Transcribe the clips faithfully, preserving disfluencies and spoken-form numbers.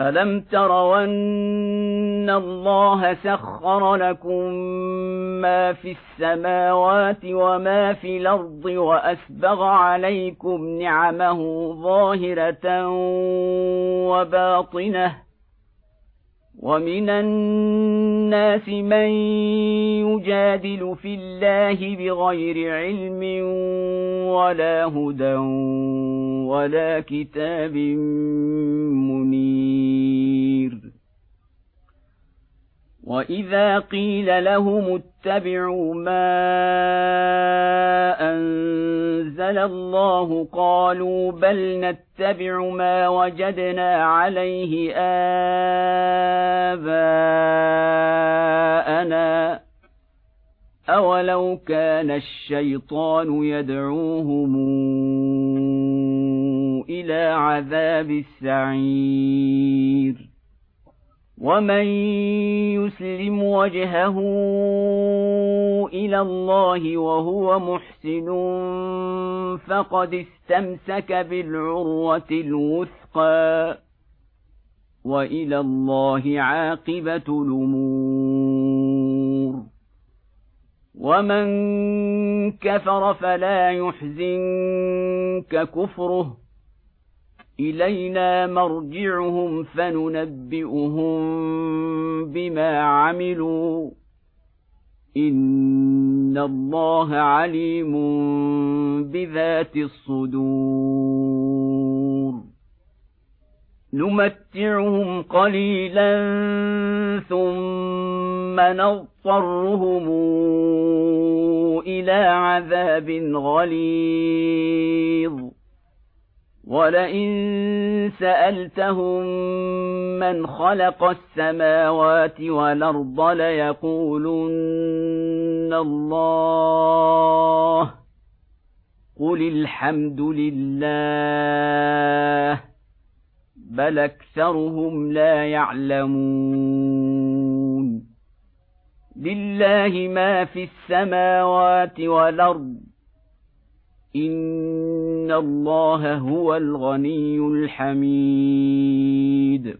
ألم تروا أن الله سخر لكم ما في السماوات وما في الأرض وأسبغ عليكم نعمه ظاهرة وباطنة ومن الناس من يجادل في الله بغير علم ولا هدى ولا كتاب منير وإذا قيل لهم اتبعوا ما أنزل الله قالوا بل نتبع ما وجدنا عليه آباءنا أولو كان الشيطان يدعوهم إلى عذاب السعير ومن يسلم وجهه إلى الله وهو محسن فقد استمسك بالعروة الوثقى وإلى الله عاقبة الأمور ومن كفر فلا يحزنك كفره إلينا مرجعهم فننبئهم بما عملوا إن الله عليم بذات الصدور نمتعهم قليلا ثم نضطرهم إلى عذاب غليظ ولئن سألتهم من خلق السماوات والأرض ليقولن الله قل الحمد لله بل أكثرهم لا يعلمون لله ما في السماوات والأرض إن الله هو الغني الحميد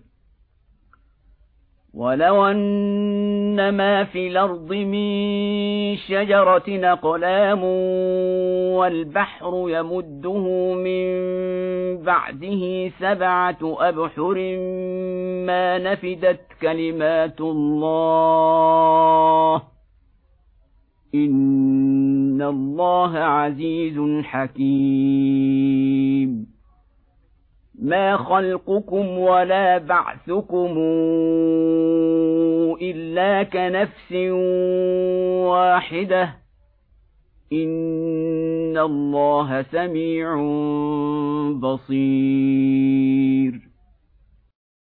ولو أن ما في الأرض من شجرة أقلام والبحر يمده من بعده سبعة أبحر ما نفدت كلمات الله إن الله عزيز حكيم ما خلقكم ولا بعثكم إلا كنفس واحدة إن الله سميع بصير